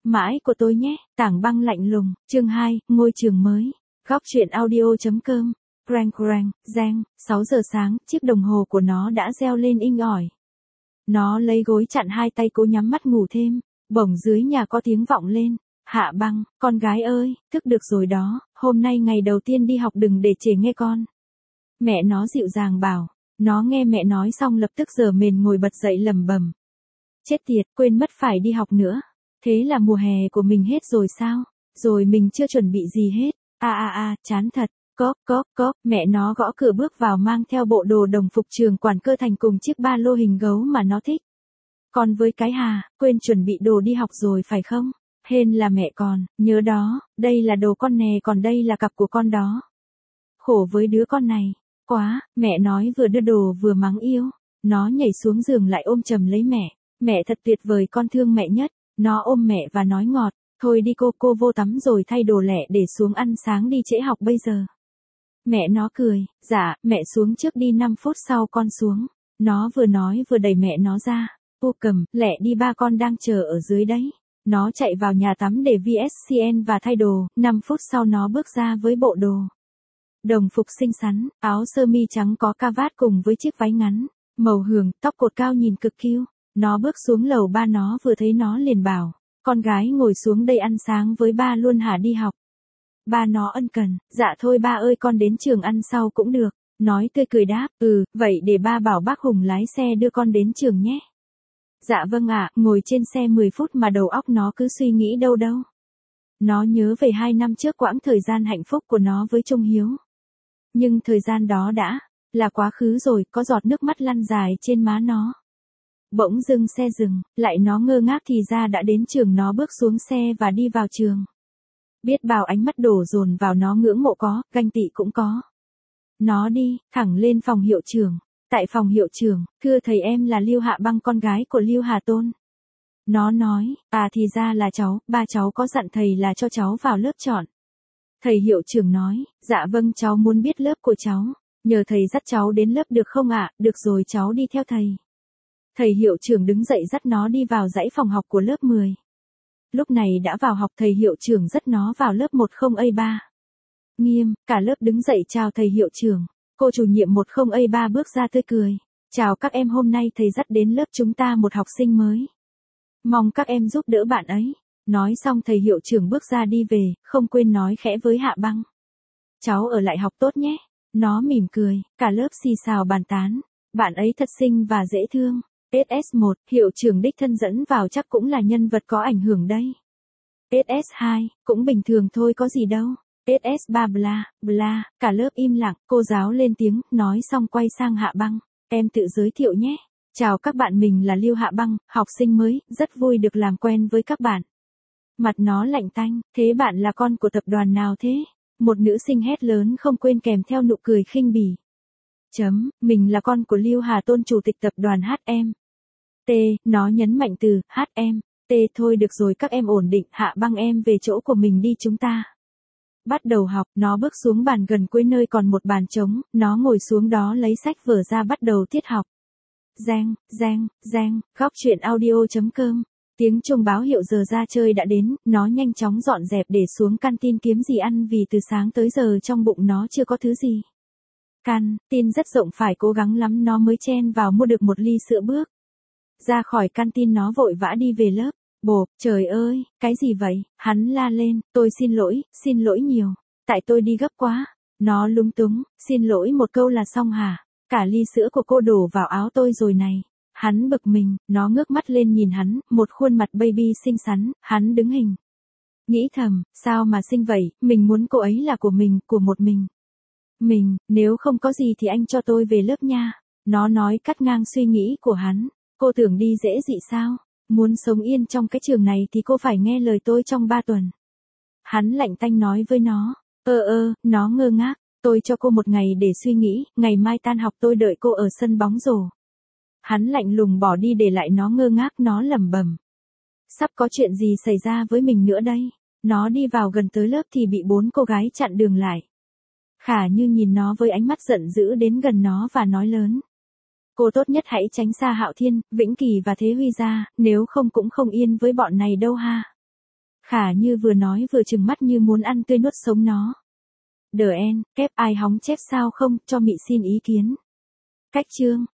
mãi của tôi nhé, Tảng Băng lạnh lùng, chương 2, ngôi trường mới. Góc truyện audio.com. Crang crang, reng, 6 giờ sáng, chiếc đồng hồ của nó đã reo lên inh ỏi. Nó lấy gối chặn hai tay cố nhắm mắt ngủ thêm, bỗng dưới nhà có tiếng vọng lên. Hạ Băng, con gái ơi, thức được rồi đó, hôm nay ngày đầu tiên đi học đừng để trễ nghe con. Mẹ nó dịu dàng bảo, nó nghe mẹ nói xong lập tức giở mền ngồi bật dậy lẩm bẩm. Chết tiệt, quên mất phải đi học nữa. Thế là mùa hè của mình hết rồi sao? Rồi mình chưa chuẩn bị gì hết. Chán thật. Cóp, mẹ nó gõ cửa bước vào mang theo bộ đồ đồng phục trường quản cơ thành cùng chiếc ba lô hình gấu mà nó thích. Còn với cái Hà, quên chuẩn bị đồ đi học rồi phải không? Hên là mẹ còn, nhớ đó, đây là đồ con nè còn đây là cặp của con đó. Khổ với đứa con này, quá, mẹ nói vừa đưa đồ vừa mắng yêu. Nó nhảy xuống giường lại ôm chầm lấy mẹ. Mẹ thật tuyệt vời, con thương mẹ nhất. Nó ôm mẹ và nói ngọt, thôi đi cô vô tắm rồi thay đồ lẹ để xuống ăn sáng đi trễ học bây giờ. Mẹ nó cười, dạ, mẹ xuống trước đi 5 phút sau con xuống. Nó vừa nói vừa đẩy mẹ nó ra. Cô cầm, lẹ đi ba con đang chờ ở dưới đấy. Nó chạy vào nhà tắm để VSCN và thay đồ, 5 phút sau nó bước ra với bộ đồ đồng phục xinh xắn, áo sơ mi trắng có ca vát cùng với chiếc váy ngắn, màu hường, tóc cột cao nhìn cực cute. Nó bước xuống lầu ba nó vừa thấy nó liền bảo, con gái ngồi xuống đây ăn sáng với ba luôn hả đi học. Ba nó ân cần, dạ thôi ba ơi con đến trường ăn sau cũng được. Nói tươi cười đáp, vậy để ba bảo bác Hùng lái xe đưa con đến trường nhé. Dạ vâng ạ, ngồi trên xe 10 phút mà đầu óc nó cứ suy nghĩ đâu. Nó nhớ về 2 năm trước quãng thời gian hạnh phúc của nó với Trung Hiếu. Nhưng thời gian đó đã là quá khứ rồi, có giọt nước mắt lăn dài trên má nó. Bỗng dưng xe dừng, lại nó ngơ ngác thì ra đã đến trường. Nó bước xuống xe và đi vào trường. Biết bao ánh mắt đổ dồn vào nó, ngưỡng mộ có, ganh tị cũng có. Nó đi thẳng lên phòng hiệu trưởng. Tại phòng hiệu trưởng, thưa thầy em là Lưu Hạ Băng, con gái của Lưu Hà Tôn. Nó nói, thì ra là cháu, ba cháu có dặn thầy là cho cháu vào lớp chọn. Thầy hiệu trưởng nói, dạ vâng cháu muốn biết lớp của cháu, nhờ thầy dắt cháu đến lớp được không ạ? Được rồi cháu đi theo thầy. Thầy hiệu trưởng đứng dậy dắt nó đi vào dãy phòng học của lớp 10. Lúc này đã vào học, thầy hiệu trưởng dắt nó vào lớp 10A3. Nghiêm, cả lớp đứng dậy chào thầy hiệu trưởng. Cô chủ nhiệm 10A3 bước ra tươi cười. Chào các em, hôm nay thầy dắt đến lớp chúng ta một học sinh mới. Mong các em giúp đỡ bạn ấy. Nói xong thầy hiệu trưởng bước ra đi về, không quên nói khẽ với Hạ Băng. Cháu ở lại học tốt nhé. Nó mỉm cười, cả lớp xì xào bàn tán. Bạn ấy thật xinh và dễ thương. SS1, hiệu trưởng đích thân dẫn vào chắc cũng là nhân vật có ảnh hưởng đây. SS2, cũng bình thường thôi có gì đâu. SS3 bla, cả lớp im lặng, cô giáo lên tiếng, nói xong quay sang Hạ Băng. Em tự giới thiệu nhé. Chào các bạn, mình là Lưu Hạ Băng, học sinh mới, rất vui được làm quen với các bạn. Mặt nó lạnh tanh, thế bạn là con của tập đoàn nào thế? Một nữ sinh hét lớn không quên kèm theo nụ cười khinh bỉ. Mình là con của Lưu Hà Tôn, chủ tịch tập đoàn HM. Nó nhấn mạnh từ HM. Thôi được rồi các em ổn định, Hạ Băng em về chỗ của mình đi, chúng ta bắt đầu học. Nó bước xuống bàn gần cuối nơi còn một bàn trống, nó ngồi xuống đó lấy sách vở ra bắt đầu tiết học. Reng, góc truyện audio.com. Tiếng chuông báo hiệu giờ ra chơi đã đến, nó nhanh chóng dọn dẹp để xuống canteen kiếm gì ăn vì từ sáng tới giờ trong bụng nó chưa có thứ gì. Canteen rất rộng, phải cố gắng lắm nó mới chen vào mua được một ly sữa bước. Ra khỏi canteen nó vội vã đi về lớp. Bộp, trời ơi, cái gì vậy? Hắn la lên, tôi xin lỗi nhiều. Tại tôi đi gấp quá. Nó lúng túng, xin lỗi một câu là xong hả? Cả ly sữa của cô đổ vào áo tôi rồi này. Hắn bực mình, nó ngước mắt lên nhìn hắn, một khuôn mặt baby xinh xắn, hắn đứng hình. Nghĩ thầm, sao mà xinh vậy, mình muốn cô ấy là của mình, của một mình. Nếu không có gì thì anh cho tôi về lớp nha. Nó nói cắt ngang suy nghĩ của hắn. Cô tưởng đi dễ dị sao? Muốn sống yên trong cái trường này thì cô phải nghe lời tôi trong 3 tuần. Hắn lạnh tanh nói với nó. Nó ngơ ngác. Tôi cho cô một ngày để suy nghĩ, ngày mai tan học tôi đợi cô ở sân bóng rổ. Hắn lạnh lùng bỏ đi để lại nó ngơ ngác, nó lẩm bẩm. Sắp có chuyện gì xảy ra với mình nữa đây? Nó đi vào gần tới lớp thì bị 4 cô gái chặn đường lại. Khả Như nhìn nó với ánh mắt giận dữ đến gần nó và nói lớn. Cô tốt nhất hãy tránh xa Hạo Thiên, Vĩnh Kỳ và Thế Huy ra, nếu không cũng không yên với bọn này đâu ha. Khả Như vừa nói vừa trừng mắt như muốn ăn tươi nuốt sống nó. Đờ en, kép ai hóng chép sao không, cho mị xin ý kiến. Cách chương.